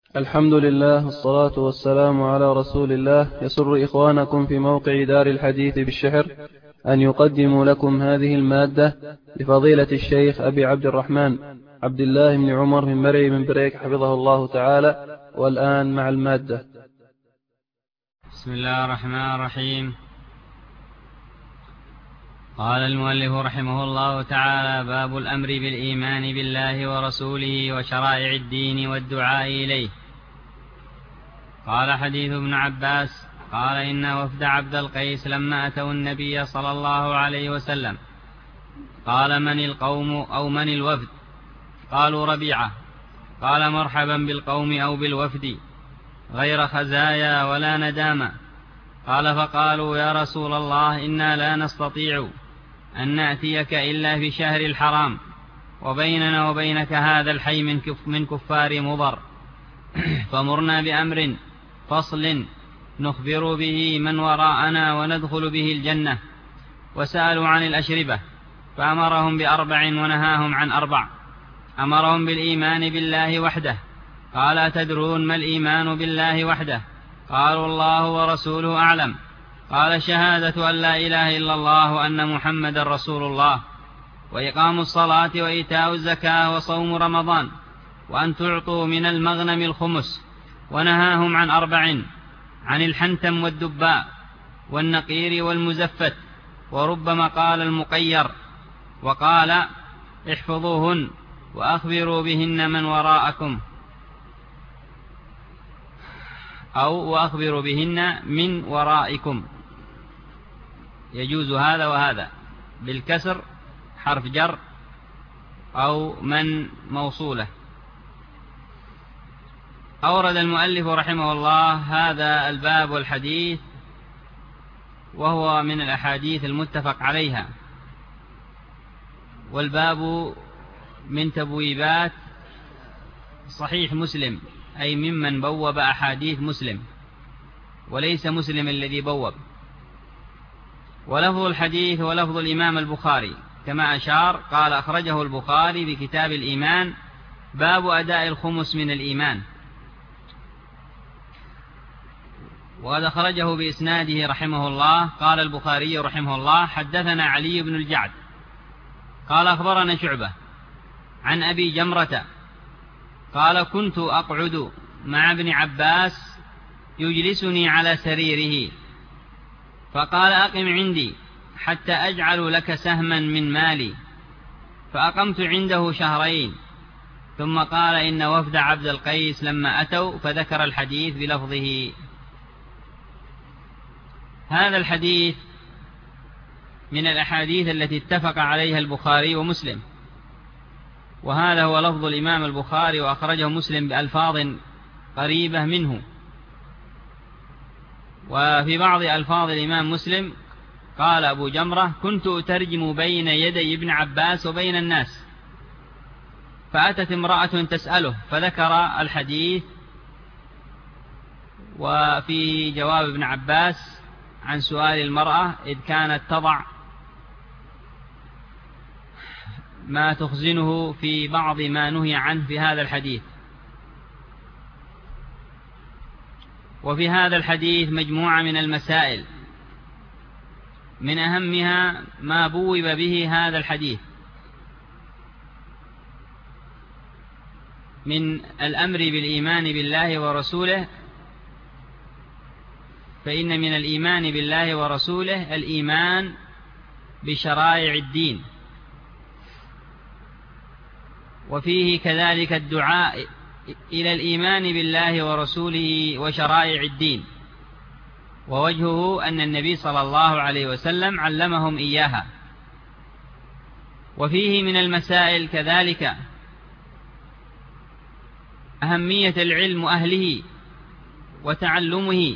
الحمد لله والصلاة والسلام على رسول الله. يسر إخوانكم في موقع دار الحديث بالشحر أن يقدموا لكم هذه المادة لفضيلة الشيخ أبي عبد الرحمن عبد الله بن عمر من مرعي من بريك حفظه الله تعالى. والآن مع المادة. بسم الله الرحمن الرحيم. قال المؤلف رحمه الله تعالى: باب الأمر بالإيمان بالله ورسوله وشرائع الدين والدعاء إليه. قال: حديث ابن عباس قال: إن وفد عبد القيس لما أتوا النبي صلى الله عليه وسلم قال: من القوم أو من الوفد؟ قالوا: ربيعة. قال: مرحبا بالقوم أو بالوفد، غير خزايا ولا ندامة. قال: فقالوا: يا رسول الله، إنا لا نستطيع أن نأتيك إلا في شهر الحرام، وبيننا وبينك هذا الحي من كفار مضر، فمرنا بأمر فصل نخبر به من وراءنا وندخل به الجنة. وسألوا عن الأشربة فأمرهم بأربع ونهاهم عن أربع. أمرهم بالإيمان بالله وحده. قال: أتدرون ما الإيمان بالله وحده؟ قالوا: الله ورسوله أعلم. قال: شهادة أن لا إله إلا الله وأن محمد رسول الله، وإقام الصلاة وإيتاء الزكاة وصوم رمضان، وأن تعطوا من المغنم الخمس. ونهاهم عن أربع: عن الحنتم والدباء والنقير والمزفت، وربما قال المقير. وقال: احفظوهن وأخبروا بهن من وراءكم، أو وأخبروا بهن من ورائكم. يجوز هذا وهذا، بالكسر حرف جر، أو من موصولة. أورد المؤلف رحمه الله هذا الباب والحديث، وهو من الأحاديث المتفق عليها، والباب من تبويبات صحيح مسلم، أي ممن بوب أحاديث مسلم، وليس مسلم الذي بوب. ولفظ الحديث ولفظ الإمام البخاري كما أشار، قال: أخرجه البخاري بكتاب الإيمان، باب أداء الخمس من الإيمان. وقد أخرجه بإسناده رحمه الله. قال البخاري رحمه الله: حدثنا علي بن الجعد قال: أخبرنا شعبة عن أبي جمرة قال: كنت أقعد مع ابن عباس يجلسني على سريره، فقال: أقم عندي حتى أجعل لك سهما من مالي. فأقمت عنده شهرين، ثم قال: إن وفد عبد القيس لما أتوا، فذكر الحديث بلفظه. هذا الحديث من الأحاديث التي اتفق عليها البخاري ومسلم، وهذا هو لفظ الإمام البخاري، وأخرجه مسلم بألفاظ قريبة منه. وفي بعض ألفاظ الإمام مسلم قال أبو جمرة: كنت أترجم بين يدي ابن عباس وبين الناس، فأتت امرأة تسأله فذكر الحديث. وفي جواب ابن عباس عن سؤال المرأة إذ كانت تضع ما تخزنه في بعض ما نهي عنه في هذا الحديث. وفي هذا الحديث مجموعة من المسائل، من أهمها ما بوب به هذا الحديث من الأمر بالإيمان بالله ورسوله. فإن من الإيمان بالله ورسوله الإيمان بشرائع الدين، وفيه كذلك الدعاء إلى الإيمان بالله ورسوله وشرائع الدين، ووجهه أن النبي صلى الله عليه وسلم علمهم إياها. وفيه من المسائل كذلك أهمية العلم أهله وتعلمه.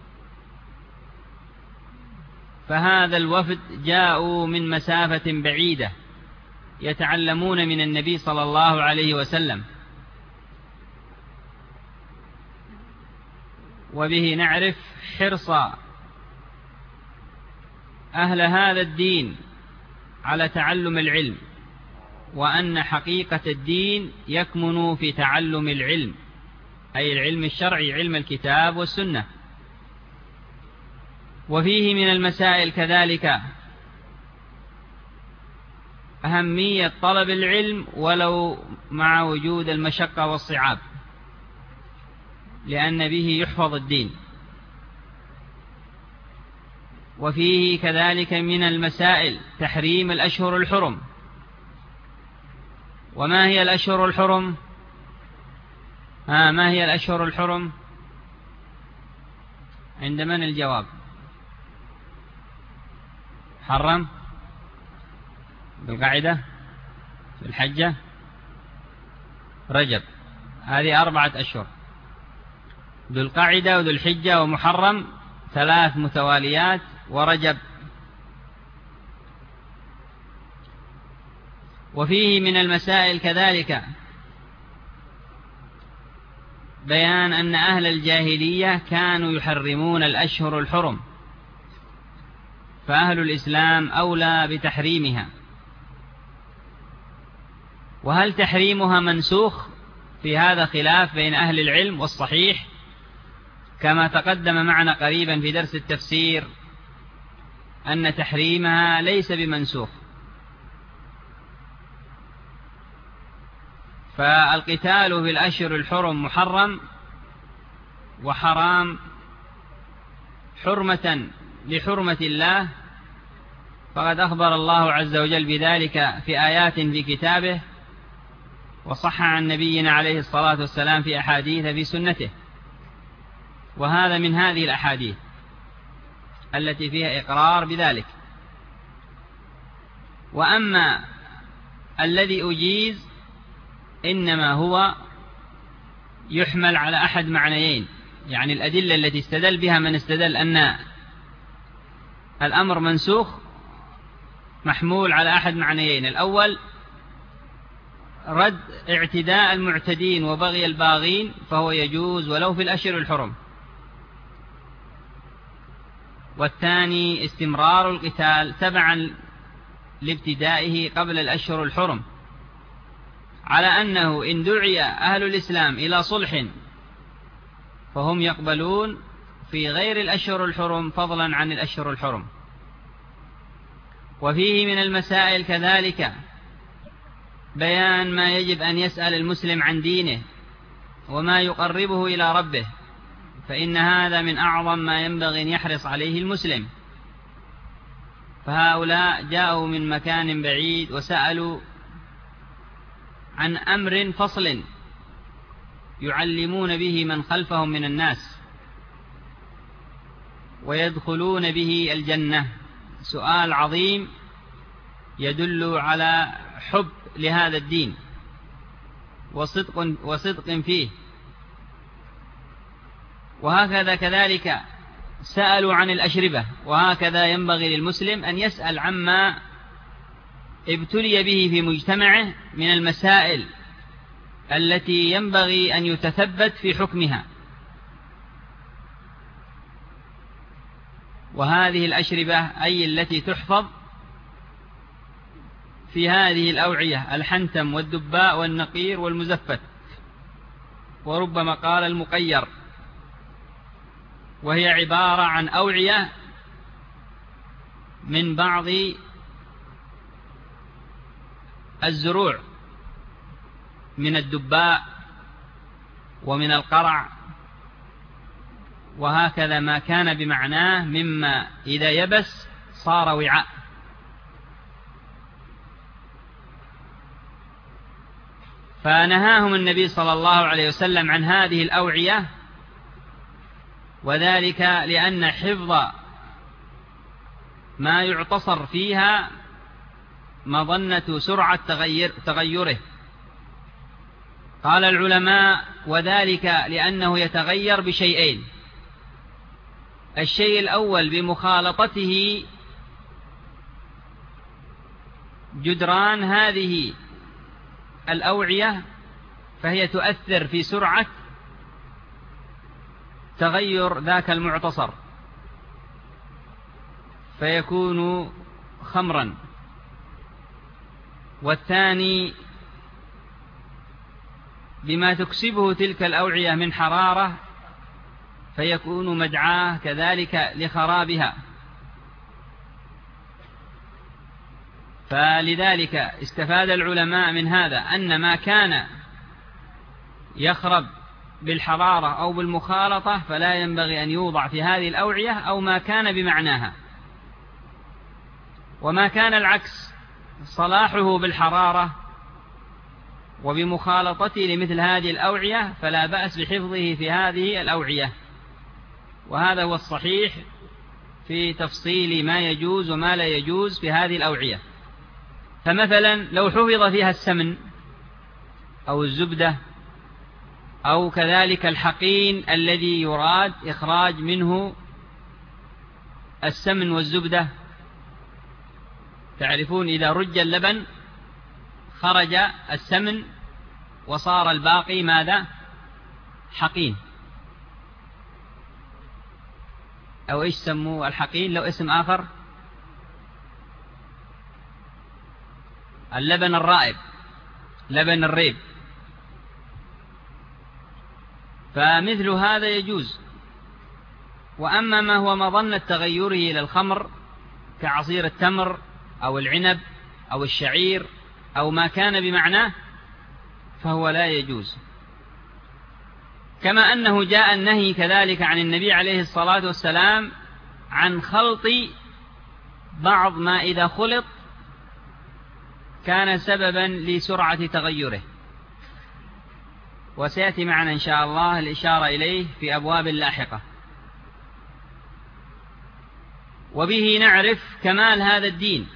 فهذا الوفد جاءوا من مسافة بعيدة يتعلمون من النبي صلى الله عليه وسلم، وبه نعرف حرص أهل هذا الدين على تعلم العلم، وأن حقيقة الدين يكمن في تعلم العلم أي العلم الشرعي، علم الكتاب والسنة. وفيه من المسائل كذلك أهمية طلب العلم ولو مع وجود المشقة والصعاب، لأن به يحفظ الدين. وفيه كذلك من المسائل تحريم الأشهر الحرم. وما هي الأشهر الحرم؟ ما هي الأشهر الحرم؟ عند من الجواب؟ محرم، ذو القعدة، ذو الحجة، رجب. هذه 4 أشهر: ذو القعدة وذو الحجة ومحرم 3 متواليات، ورجب. وفيه من المسائل كذلك بيان أن أهل الجاهلية كانوا يحرمون الأشهر الحرم، فأهل الإسلام أولى بتحريمها. وهل تحريمها منسوخ؟ في هذا خلاف بين أهل العلم، والصحيح كما تقدم معنا قريبا في درس التفسير أن تحريمها ليس بمنسوخ. فالقتال في الأشهر الحرم محرم وحرام حرمة لحرمة الله، فقد أخبر الله عز وجل بذلك في آيات في كتابه، وصح عن نبينا عليه الصلاة والسلام في أحاديث في سنته. وهذا من هذه الأحاديث التي فيها إقرار بذلك. وأما الذي أجيز إنما هو يحمل على أحد معنيين، يعني الأدلة التي استدل بها من استدل أن الأمر منسوخ محمول على أحد معنيين: الأول رد اعتداء المعتدين وبغي الباغين، فهو يجوز ولو في الأشهر الحرم. والثاني استمرار القتال تبعا لابتدائه قبل الأشهر الحرم، على أنه إن دعي أهل الإسلام إلى صلح فهم يقبلون في غير الأشهر الحرم فضلا عن الأشهر الحرم. وفيه من المسائل كذلك بيان ما يجب أن يسأل المسلم عن دينه وما يقربه إلى ربه، فإن هذا من أعظم ما ينبغي أن يحرص عليه المسلم. فهؤلاء جاءوا من مكان بعيد وسألوا عن أمر فصل يعلمون به من خلفهم من الناس ويدخلون به الجنة. سؤال عظيم يدل على حب لهذا الدين وصدق فيه. وهكذا كذلك سألوا عن الأشربة، وهكذا ينبغي للمسلم أن يسأل عما ابتلي به في مجتمعه من المسائل التي ينبغي أن يتثبت في حكمها. وهذه الأشربة أي التي تحفظ في هذه الأوعية: الحنتم والدباء والنقير والمزفت، وربما قال المقير، وهي عبارة عن أوعية من بعض الزروع من الدباء ومن القرع، وهكذا ما كان بمعناه مما إذا يبس صار وعاء. فنهاهم النبي صلى الله عليه وسلم عن هذه الأوعية، وذلك لأن حفظ ما يعتصر فيها مظنة سرعة تغيره. قال العلماء: وذلك لأنه يتغير بشيئين: الشيء الأول بمخالطته جدران هذه الأوعية، فهي تؤثر في سرعة تغير ذاك المعتصر فيكون خمرا. بما تكسبه تلك الأوعية من حرارة فيكون مدعاه كذلك لخرابها. فلذلك استفاد العلماء من هذا أن ما كان يخرب بالحرارة أو بالمخالطة فلا ينبغي أن يوضع في هذه الأوعية، أو ما كان بمعناها. وما كان العكس صلاحه بالحرارة وبمخالطته لمثل هذه الأوعية فلا بأس بحفظه في هذه الأوعية. وهذا هو الصحيح في تفصيل ما يجوز وما لا يجوز في هذه الأوعية. فمثلا لو حفظ فيها السمن أو الزبدة أو كذلك الحقين الذي يراد إخراج منه السمن والزبدة، تعرفون إذا رج اللبن خرج السمن وصار الباقي ماذا؟ حقين. أو إيش سموه الحقين لو اسم آخر؟ اللبن الرائب، لبن الريب. فمثل هذا يجوز. وأما ما هو مظنة تغيره إلى الخمر كعصير التمر أو العنب أو الشعير أو ما كان بمعناه فهو لا يجوز. كما أنه جاء النهي كذلك عن النبي عليه الصلاة والسلام عن خلط بعض ما إذا خلط كان سببا لسرعة تغيره، وسيأتي معنا إن شاء الله الإشارة إليه في أبواب لاحقة. وبه نعرف كمال هذا الدين،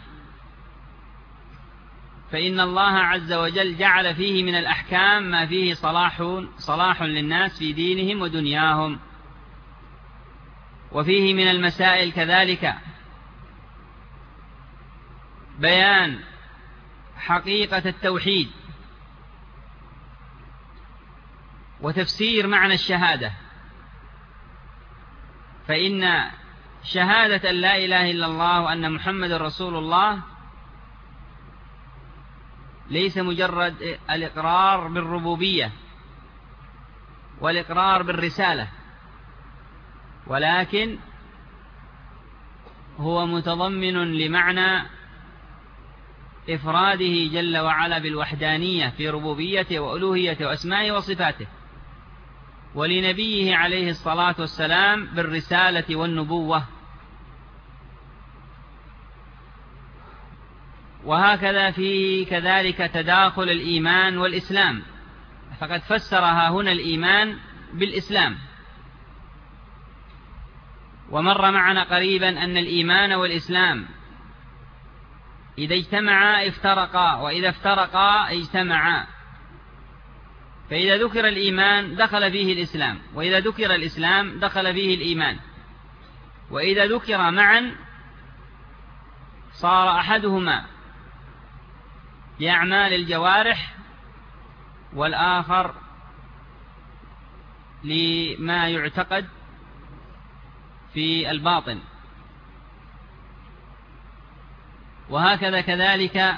فإن الله عز وجل جعل فيه من الأحكام ما فيه صلاح للناس في دينهم ودنياهم. وفيه من المسائل كذلك بيان حقيقة التوحيد وتفسير معنى الشهادة. فإن شهادة أن لا إله إلا الله وأن محمد رسول الله ليس مجرد الإقرار بالربوبية والإقرار بالرسالة، ولكن هو متضمن لمعنى إفراده جل وعلا بالوحدانية في ربوبيته وألوهيته وأسمائه وصفاته، ولنبيه عليه الصلاة والسلام بالرسالة والنبوة. وهكذا فيه كذلك تداخل الإيمان والإسلام، فقد فسرها هنا الإيمان بالإسلام. ومر معنا قريبا أن الإيمان والإسلام إذا اجتمعا افترقا، وإذا افترقا اجتمعا. فإذا ذكر الإيمان دخل فيه الإسلام، وإذا ذكر الإسلام دخل فيه الإيمان، وإذا ذكر معا صار أحدهما لأعمال الجوارح والآخر لما يعتقد في الباطن. وهكذا كذلك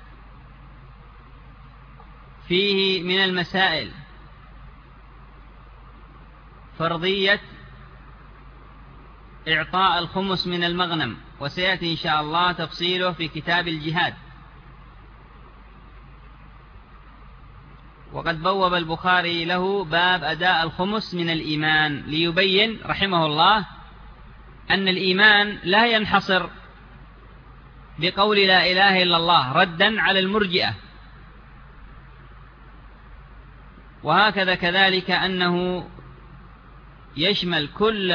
فيه من المسائل فرضية إعطاء الخمس من المغنم، وسيأتي إن شاء الله تفصيله في كتاب الجهاد. وقد بوب البخاري له باب أداء الخمس من الإيمان، ليبين رحمه الله أن الإيمان لا ينحصر بقول لا إله إلا الله ردا على المرجئة. وهكذا كذلك أنه يشمل كل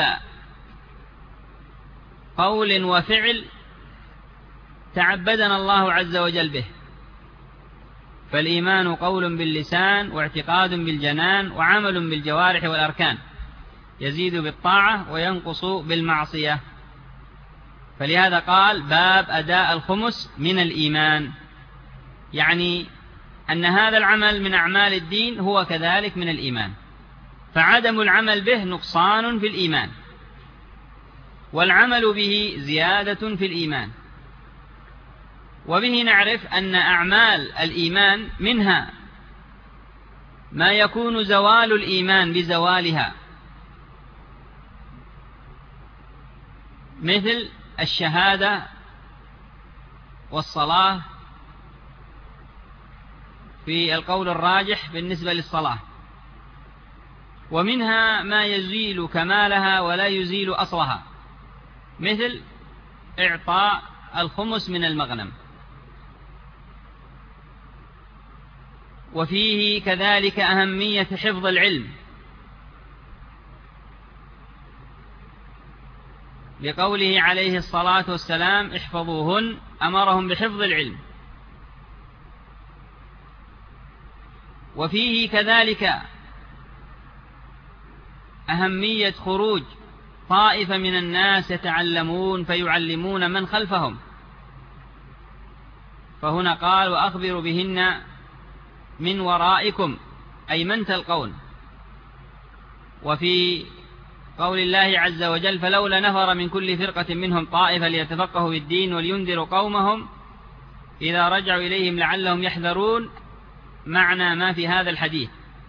قول وفعل تعبدنا الله عز وجل به. فالإيمان قول باللسان واعتقاد بالجنان وعمل بالجوارح والأركان، يزيد بالطاعة وينقص بالمعصية. فلهذا قال باب أداء الخمس من الإيمان، يعني أن هذا العمل من أعمال الدين هو كذلك من الإيمان، فعدم العمل به نقصان في الإيمان، والعمل به زيادة في الإيمان. وبه نعرف أن أعمال الإيمان منها ما يكون زوال الإيمان بزوالها، مثل الشهادة والصلاة في القول الراجح بالنسبة للصلاة، ومنها ما يزيل كمالها ولا يزيل أصلها، مثل إعطاء الخمس من المغنم. وفيه كذلك أهمية حفظ العلم، لقوله عليه الصلاة والسلام احفظوهن، أمرهم بحفظ العلم. وفيه كذلك أهمية خروج طائفة من الناس يتعلمون فيعلمون من خلفهم، فهنا قال وأخبروا بهن من ورائكم، أي من تلقون. وفي قول الله عز وجل فلولا نفر من كل فرقة منهم طائفة ليتفقهوا في الدين ولينذروا قومهم إذا رجعوا إليهم لعلهم يحذرون، معنى ما في هذا الحديث.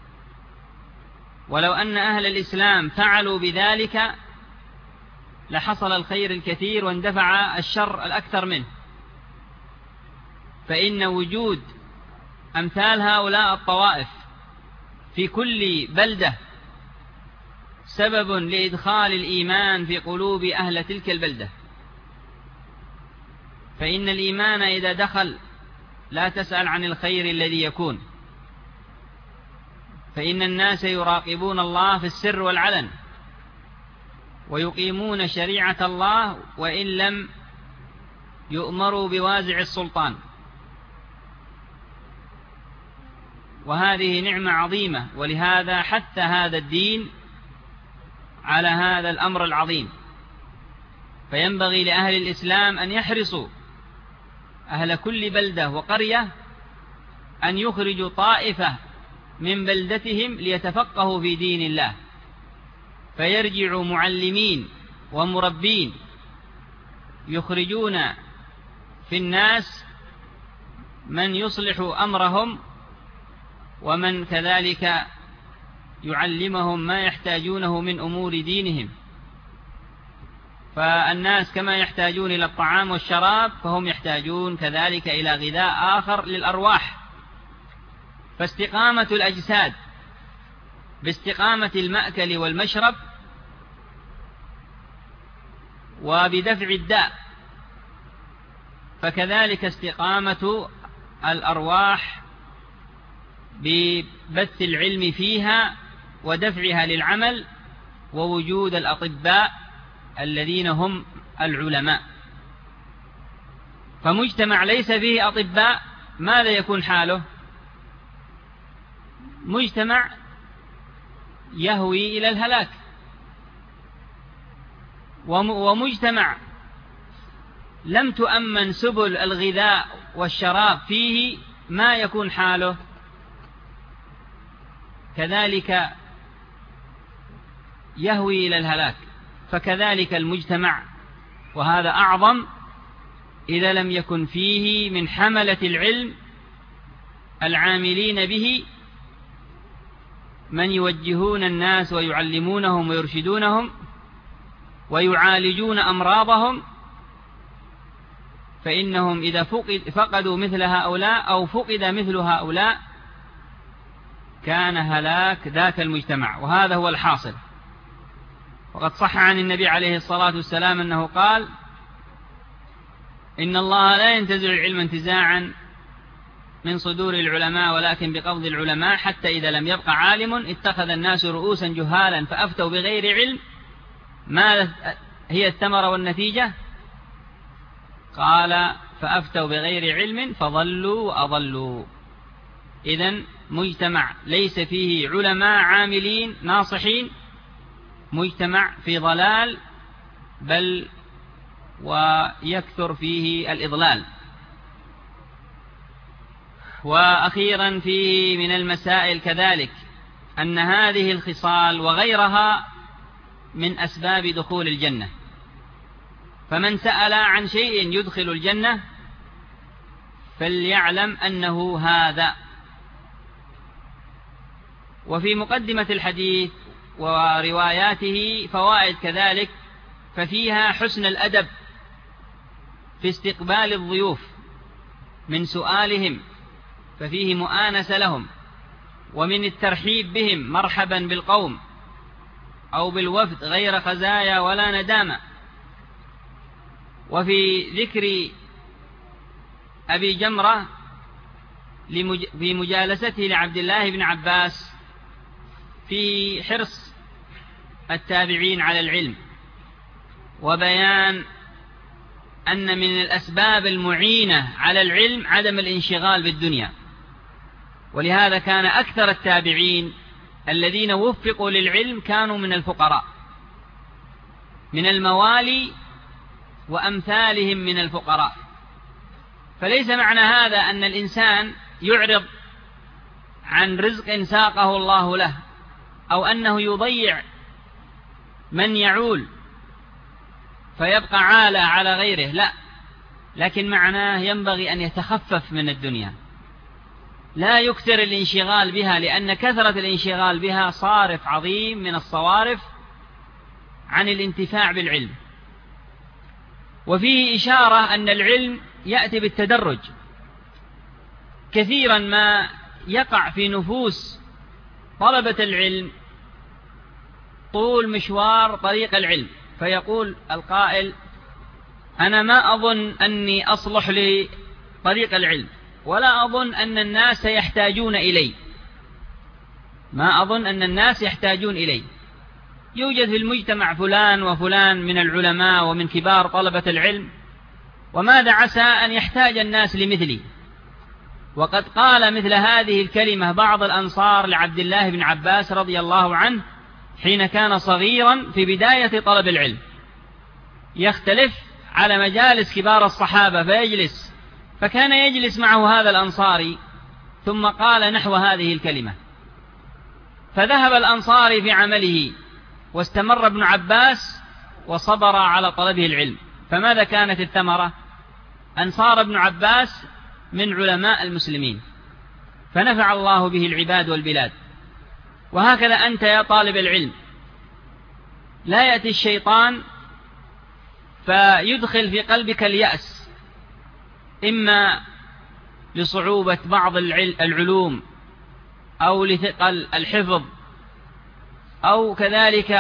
ولو أن أهل الإسلام فعلوا بذلك لحصل الخير الكثير واندفع الشر الأكثر منه، فإن وجود أمثال هؤلاء الطوائف في كل بلدة سبب لإدخال الإيمان في قلوب أهل تلك البلدة. فإن الإيمان إذا دخل لا تسأل عن الخير الذي يكون، فإن الناس يراقبون الله في السر والعلن، ويقيمون شريعة الله وإن لم يؤمروا بوازع السلطان، وهذه نعمة عظيمة، ولهذا حث هذا الدين على هذا الأمر العظيم. فينبغي لأهل الإسلام أن يحرصوا أهل كل بلدة وقرية أن يخرجوا طائفة من بلدتهم ليتفقهوا في دين الله، فيرجعوا معلمين ومربين يخرجون في الناس من يصلح أمرهم، ومن كذلك يعلمهم ما يحتاجونه من أمور دينهم. فالناس كما يحتاجون إلى الطعام والشراب فهم يحتاجون كذلك إلى غذاء آخر للأرواح. فاستقامة الأجساد باستقامة المأكل والمشرب وبدفع الداء، فكذلك استقامة الأرواح ببث العلم فيها ودفعها للعمل، ووجود الأطباء الذين هم العلماء. فمجتمع ليس فيه أطباء ماذا يكون حاله؟ مجتمع يهوي إلى الهلاك. ومجتمع لم تؤمن سبل الغذاء والشراب فيه ما يكون حاله؟ كذلك يهوي إلى الهلاك. فكذلك المجتمع، وهذا أعظم إذا لم يكن فيه من حملة العلم العاملين به من يوجهون الناس ويعلمونهم ويرشدونهم ويعالجون أمراضهم، فإنهم إذا فقدوا مثل هؤلاء أو فقد مثل هؤلاء كان هلاك ذاك المجتمع، وهذا هو الحاصل. وقد صح عن النبي عليه الصلاة والسلام أنه قال إن الله لا ينتزع العلم انتزاعا من صدور العلماء ولكن بقبض العلماء، حتى إذا لم يبق عالم اتخذ الناس رؤوسا جهالا فأفتوا بغير علم. ما هي الثمرة والنتيجة؟ قال فأفتوا بغير علم فضلوا وأضلوا. إذن مجتمع ليس فيه علماء عاملين ناصحين مجتمع في ضلال، بل ويكثر فيه الإضلال. وأخيرا فيه من المسائل كذلك أن هذه الخصال وغيرها من أسباب دخول الجنة. فمن سأل عن شيء يدخل الجنة فليعلم أنه هذا. وفي مقدمة الحديث ورواياته فوائد كذلك، ففيها حسن الأدب في استقبال الضيوف من سؤالهم، ففيه مؤانسة لهم، ومن الترحيب بهم مرحبا بالقوم أو بالوفد غير خزايا ولا ندامة. وفي ذكر أبي جمرة في مجالسته لعبد الله بن عباس في حرص التابعين على العلم، وبيان أن من الأسباب المعينة على العلم عدم الانشغال بالدنيا، ولهذا كان أكثر التابعين الذين وفقوا للعلم كانوا من الفقراء، من الموالي وأمثالهم من الفقراء. فليس معنى هذا أن الإنسان يعرض عن رزق ساقه الله له، أو أنه يضيع من يعول فيبقى عالة على غيره، لا، لكن معناه ينبغي أن يتخفف من الدنيا، لا يكثر الانشغال بها، لأن كثرة الانشغال بها صارف عظيم من الصوارف عن الانتفاع بالعلم. وفيه إشارة أن العلم يأتي بالتدرج. كثيرا ما يقع في نفوس طلبة العلم طول مشوار طريق العلم، فيقول القائل: أنا ما أظن أني أصلح لطريق العلم، ولا أظن أن الناس يحتاجون إلي، ما أظن أن الناس يحتاجون إلي. يوجد في المجتمع فلان وفلان من العلماء ومن كبار طلبة العلم، وماذا عسى أن يحتاج الناس لمثلي؟ وقد قال مثل هذه الكلمة بعض الأنصار لعبد الله بن عباس رضي الله عنه حين كان صغيرا في بداية طلب العلم، يختلف على مجالس كبار الصحابة فيجلس، فكان يجلس معه هذا الأنصاري ثم قال نحو هذه الكلمة، فذهب الأنصاري في عمله واستمر ابن عباس وصبر على طلبه العلم، فماذا كانت الثمرة؟ أن صار ابن عباس من علماء المسلمين، فنفع الله به العباد والبلاد. وهكذا أنت يا طالب العلم، لا يأتي الشيطان فيدخل في قلبك اليأس، إما لصعوبة بعض العلوم أو لثقل الحفظ أو كذلك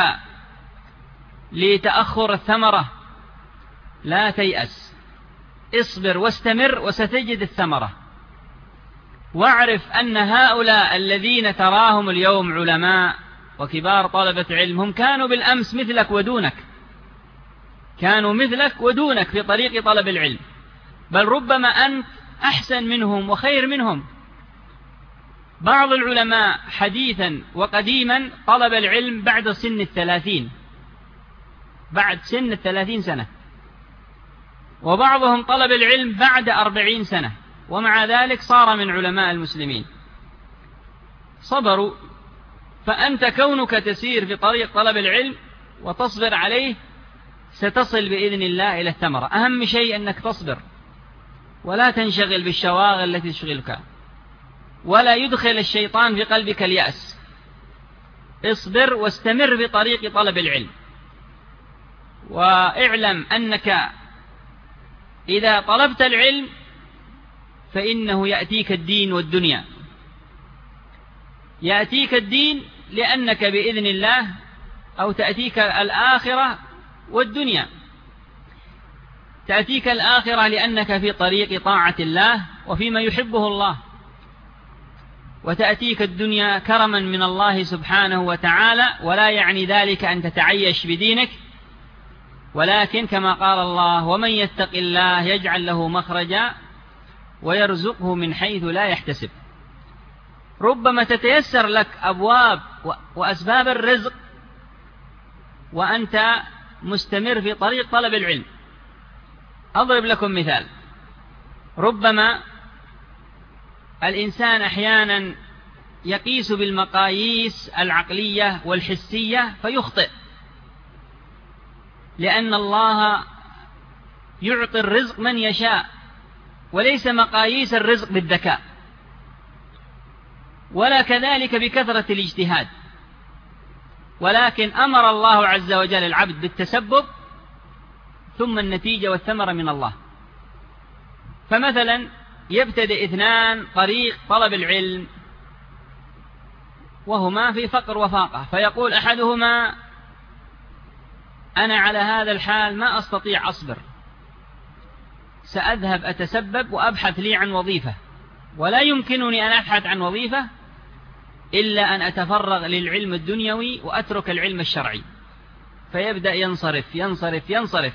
لتأخر الثمرة. لا تيأس، اصبر واستمر وستجد الثمرة. واعرف أن هؤلاء الذين تراهم اليوم علماء وكبار طلبة علم هم كانوا بالأمس مثلك ودونك، كانوا مثلك ودونك في طريق طلب العلم، بل ربما أنت أحسن منهم وخير منهم. بعض العلماء حديثا وقديما طلب العلم بعد سن 30، بعد سن 30 سنة، وبعضهم طلب العلم بعد 40 سنة، ومع ذلك صار من علماء المسلمين. صبروا، فأنت كونك تسير في طريق طلب العلم وتصبر عليه ستصل بإذن الله إلى الثمرة. أهم شيء أنك تصبر ولا تنشغل بالشواغل التي تشغلك، ولا يدخل الشيطان في قلبك اليأس. اصبر واستمر في طريق طلب العلم، واعلم أنك إذا طلبت العلم فإنه يأتيك الدين والدنيا. يأتيك الدين لأنك بإذن الله، أو تأتيك الآخرة والدنيا. تأتيك الآخرة لأنك في طريق طاعة الله وفيما يحبه الله، وتأتيك الدنيا كرما من الله سبحانه وتعالى، ولا يعني ذلك أن تتعيش بدينك، ولكن كما قال الله: ومن يتق الله يجعل له مخرجا ويرزقه من حيث لا يحتسب. ربما تتيسر لك أبواب وأسباب الرزق وأنت مستمر في طريق طلب العلم. أضرب لكم مثال: ربما الإنسان أحيانا يقيس بالمقاييس العقلية والحسية فيخطئ، لأن الله يعطي الرزق من يشاء، وليس مقاييس الرزق بالذكاء. ولا كذلك بكثرة الاجتهاد، ولكن أمر الله عز وجل العبد بالتسبب، ثم النتيجة والثمرة من الله. فمثلا يبتدئ اثنان طريق طلب العلم وهما في فقر وفاقة، فيقول أحدهما: أنا على هذا الحال ما أستطيع أصبر، سأذهب أتسبب وأبحث لي عن وظيفة، ولا يمكنني أن أبحث عن وظيفة إلا أن أتفرغ للعلم الدنيوي وأترك العلم الشرعي. فيبدأ ينصرف ينصرف ينصرف،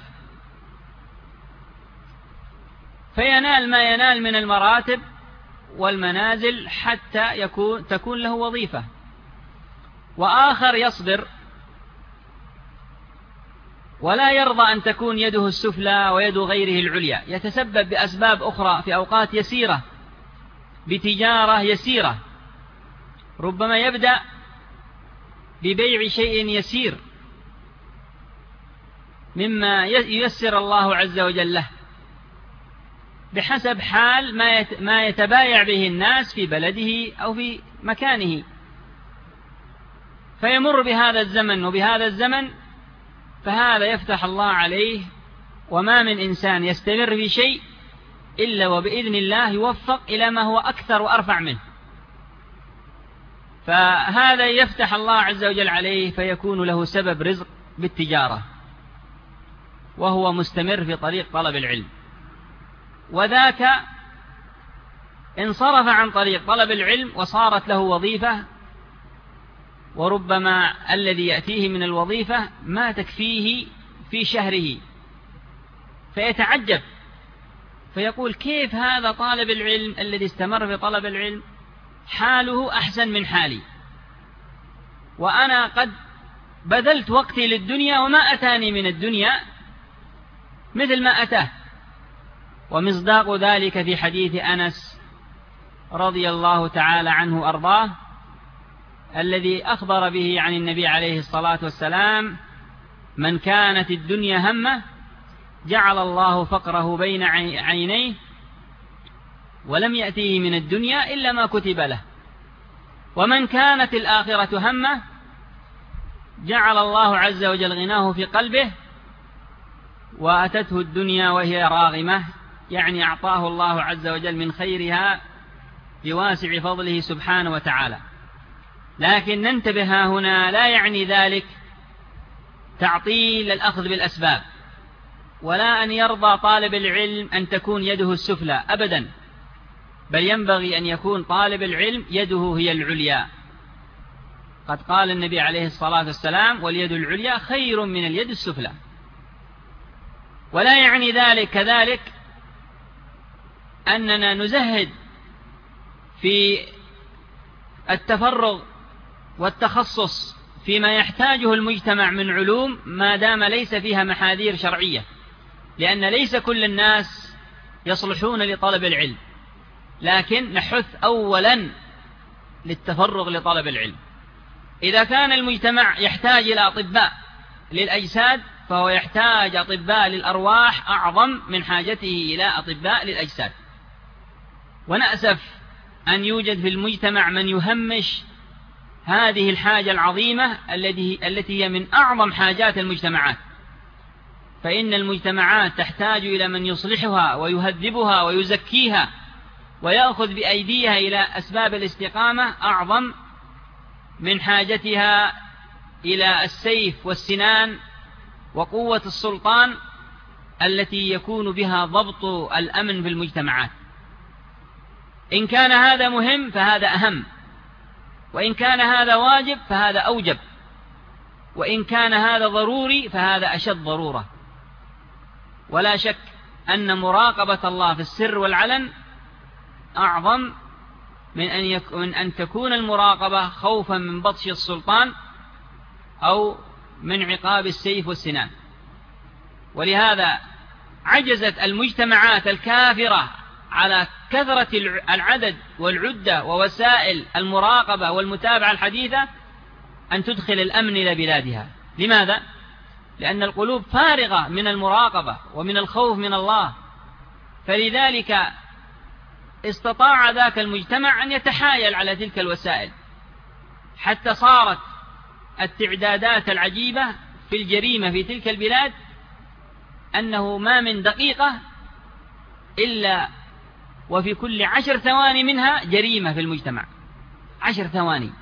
فينال ما ينال من المراتب والمنازل حتى تكون له وظيفة. وآخر يصبر ولا يرضى أن تكون يده السفلى ويد غيره العليا، يتسبب بأسباب أخرى في أوقات يسيرة بتجارة يسيرة، ربما يبدأ ببيع شيء يسير مما ييسر الله عز وجل له بحسب حال ما يتبايع به الناس في بلده أو في مكانه، فيمر بهذا الزمن وبهذا الزمن، فهذا يفتح الله عليه. وما من إنسان يستمر في شيء إلا وبإذن الله يوفق إلى ما هو أكثر وأرفع منه، فهذا يفتح الله عز وجل عليه فيكون له سبب رزق بالتجارة وهو مستمر في طريق طلب العلم، وذاك انصرف عن طريق طلب العلم وصارت له وظيفة، وربما الذي يأتيه من الوظيفة ما تكفيه في شهره، فيتعجب فيقول: كيف هذا طالب العلم الذي استمر في طلب العلم حاله أحسن من حالي، وأنا قد بذلت وقتي للدنيا وما أتاني من الدنيا مثل ما أتاه. ومصداق ذلك في حديث أنس رضي الله تعالى عنه أرضاه الذي أخبر به عن النبي عليه الصلاة والسلام: من كانت الدنيا همه جعل الله فقره بين عينيه ولم يأتيه من الدنيا إلا ما كتب له، ومن كانت الآخرة همه جعل الله عز وجل غناه في قلبه وأتته الدنيا وهي راغمة، يعني أعطاه الله عز وجل من خيرها بواسع فضله سبحانه وتعالى. لكن ننتبه هنا، لا يعني ذلك تعطيل الأخذ بالأسباب، ولا أن يرضى طالب العلم أن تكون يده السفلى أبدا، بل ينبغي أن يكون طالب العلم يده هي العليا. قد قال النبي عليه الصلاة والسلام: واليد العليا خير من اليد السفلى. ولا يعني ذلك كذلك أننا نزهد في التفرغ والتخصص فيما يحتاجه المجتمع من علوم ما دام ليس فيها محاذير شرعية، لأن ليس كل الناس يصلحون لطلب العلم، لكن نحث أولا للتفرغ لطلب العلم. إذا كان المجتمع يحتاج إلى أطباء للأجساد فهو يحتاج أطباء للأرواح أعظم من حاجته إلى أطباء للأجساد. ونأسف أن يوجد في المجتمع من يهمش هذه الحاجة العظيمة التي هي من أعظم حاجات المجتمعات، فإن المجتمعات تحتاج إلى من يصلحها ويهذبها ويزكيها ويأخذ بأيديها إلى أسباب الاستقامة أعظم من حاجتها إلى السيف والسنان وقوة السلطان التي يكون بها ضبط الأمن في المجتمعات. إن كان هذا مهم فهذا أهم، وإن كان هذا واجب فهذا أوجب، وإن كان هذا ضروري فهذا أشد ضرورة. ولا شك أن مراقبة الله في السر والعلن أعظم من أن تكون المراقبة خوفا من بطش السلطان أو من عقاب السيف والسنان. ولهذا عجزت المجتمعات الكافرة على كثرة العدد والعدة ووسائل المراقبة والمتابعة الحديثة أن تدخل الأمن إلى بلادها. لماذا؟ لأن القلوب فارغة من المراقبة ومن الخوف من الله. فلذلك استطاع ذاك المجتمع أن يتحايل على تلك الوسائل، حتى صارت التعدادات العجيبة في الجريمة في تلك البلاد أنه ما من دقيقة إلا وفي كل 10 ثواني منها جريمة في المجتمع. 10 ثواني،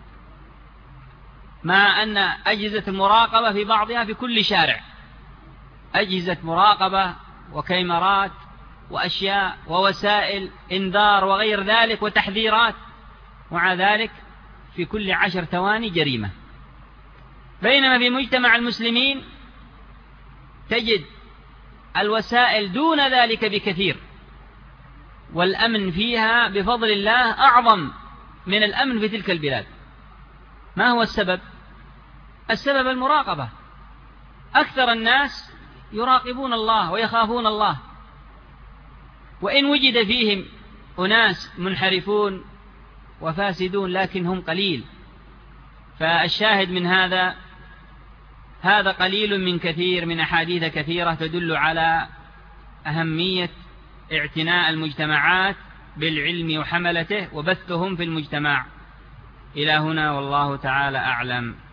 مع أن أجهزة المراقبة في بعضها في كل شارع، أجهزة مراقبة وكاميرات وأشياء ووسائل إنذار وغير ذلك وتحذيرات، ومع ذلك في كل 10 ثواني جريمة. بينما في مجتمع المسلمين تجد الوسائل دون ذلك بكثير، والأمن فيها بفضل الله أعظم من الأمن في تلك البلاد. ما هو السبب؟ السبب المراقبة. أكثر الناس يراقبون الله ويخافون الله، وإن وجد فيهم أناس منحرفون وفاسدون لكن هم قليل. فالشاهد من هذا قليل من كثير من أحاديث كثيرة تدل على أهمية اعتناء المجتمعات بالعلم وحملته وبثهم في المجتمع. إلى هنا والله تعالى أعلم.